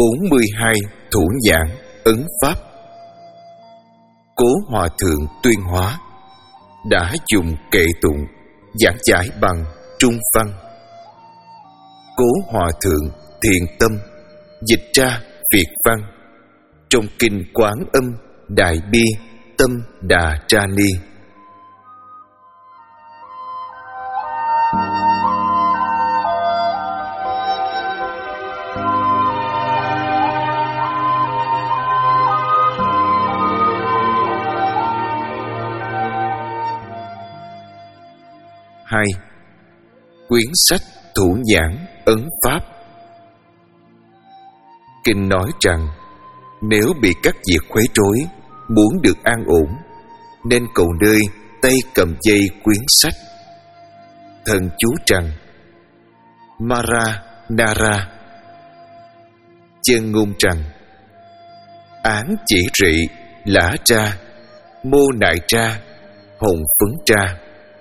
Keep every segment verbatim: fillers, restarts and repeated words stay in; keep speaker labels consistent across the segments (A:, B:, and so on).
A: bốn mươi hai thủ nhãn ấn pháp. Cố Hòa Thượng Tuyên Hóa đã dùng kệ tụng giảng giải bằng Trung văn. Cố Hòa Thượng Thiện Tâm dịch ra Việt văn trong kinh Quán Âm Đại Bi Tâm Đà Tra Ni. Hai. Quyển sách Thủ Nhãn Ấn Pháp. Kinh nói rằng nếu bị các việc khuấy rối, muốn được an ổn, nên cầu nơi tay cầm dây quyển sách. Thần chú rằng Mara Nara, chân ngôn rằng án chỉ rị lã tra, mô nại tra, hồng phấn tra.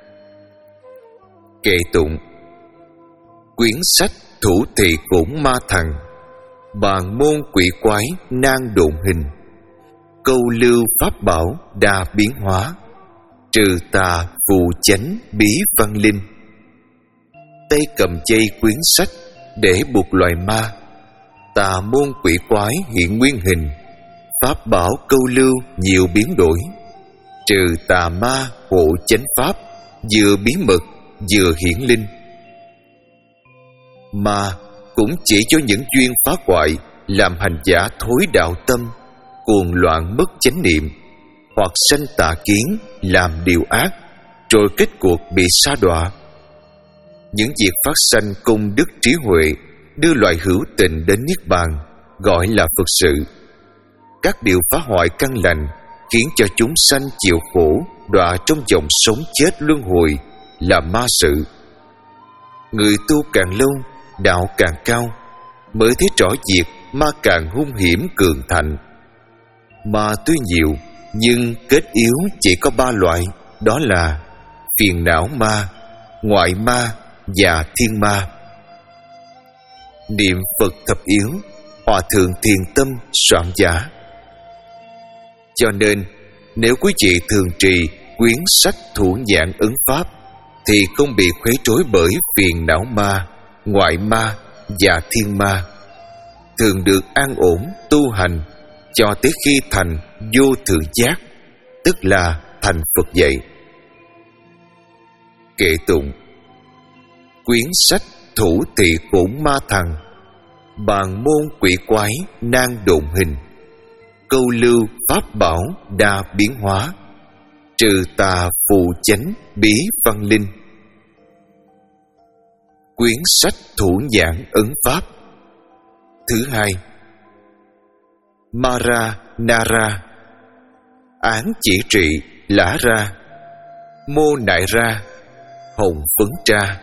A: Kệ tụng. Quyển sách Thủ Thị Cổn Ma Thần, bàn môn quỷ quái nan độn hình, câu lưu pháp bảo đa biến hóa, trừ tà phù chánh bí văn linh. Tay cầm dây quyển sách để buộc loài ma, tà môn quỷ quái hiện nguyên hình, pháp bảo câu lưu nhiều biến đổi, trừ tà ma hộ chánh pháp, vừa bí mật vừa hiển linh. Mà cũng chỉ cho những duyên phá hoại, làm hành giả thối đạo tâm, cuồng loạn mất chánh niệm, hoặc sanh tà kiến, làm điều ác, rồi kết cuộc bị sa đọa. Những việc phát sanh công đức trí huệ, đưa loài hữu tình đến niết bàn, gọi là Phật sự. Các điều phá hoại căn lành, khiến cho chúng sanh chịu khổ, đọa trong vòng sống chết luân hồi, là ma sự. Người tu càng lâu, đạo càng cao, mới thấy rõ việc ma càng hung hiểm cường thạnh. Ma tuy nhiều, nhưng kết yếu chỉ có ba loại, đó là phiền não ma, ngoại ma và thiên ma. Niệm Phật thập yếu, Hòa Thượng Thiền Tâm soạn giả. Cho nên, nếu quý vị thường trì quyển sách Thủ Nhãn Ấn Pháp, thì không bị khuấy rối bởi phiền não ma, ngoại ma và thiên ma, thường được an ổn tu hành cho tới khi thành vô thượng giác, tức là thành Phật vậy. Kệ tụng. Quyển sách Thủ Thị Cổn Ma Thần, bàn môn quỷ quái nan độn hình, câu lưu pháp bảo đa biến hóa, trừ tà phù chánh bí văn linh. Quyển sách Thủ Nhãn Ấn Pháp. Thứ hai. Mara Nara, án chỉ trị lã ra, mô nại ra, hồng phấn tra.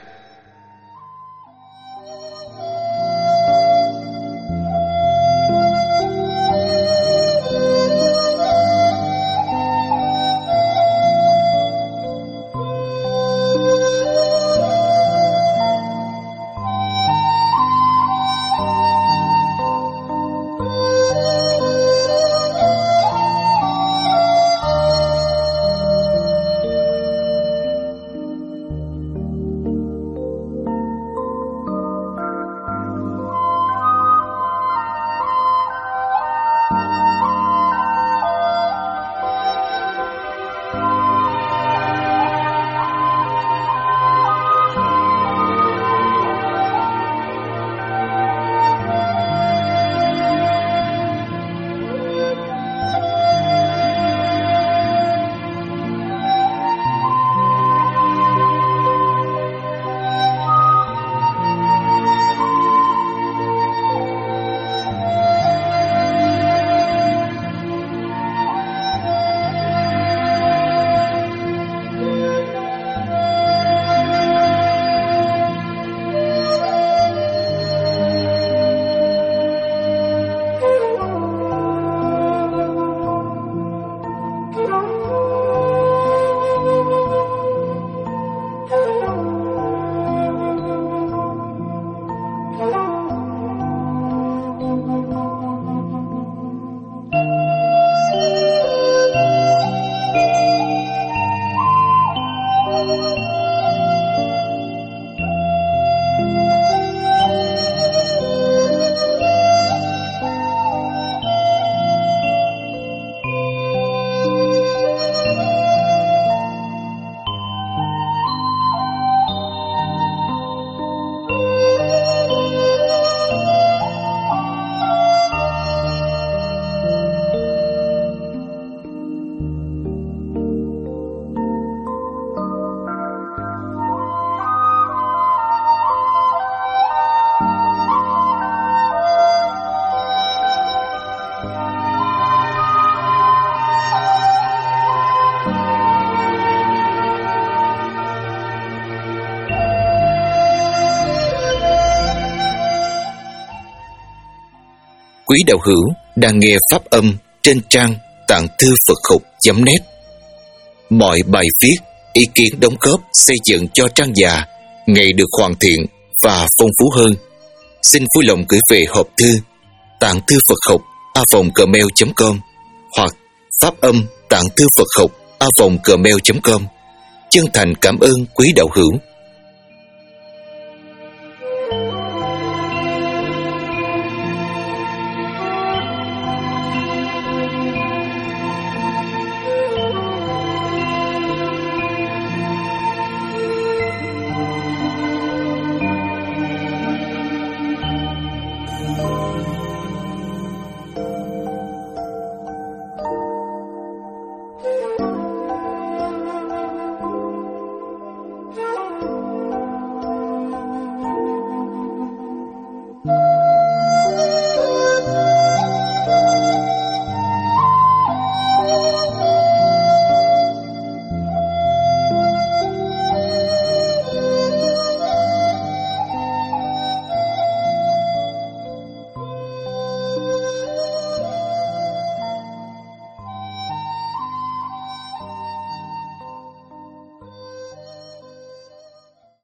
A: quý đạo hữu đang nghe pháp âm trên trang tạng thư Phật học chấm net. Mọi bài viết, ý kiến đóng góp xây dựng cho trang già ngày được hoàn thiện và phong phú hơn. Xin vui lòng gửi về hộp thư tạng thư Phật học a vòng gmail chấm com hoặc pháp âm tạng thư Phật học a vòng gmail chấm com. Chân thành cảm ơn quý đạo hữu.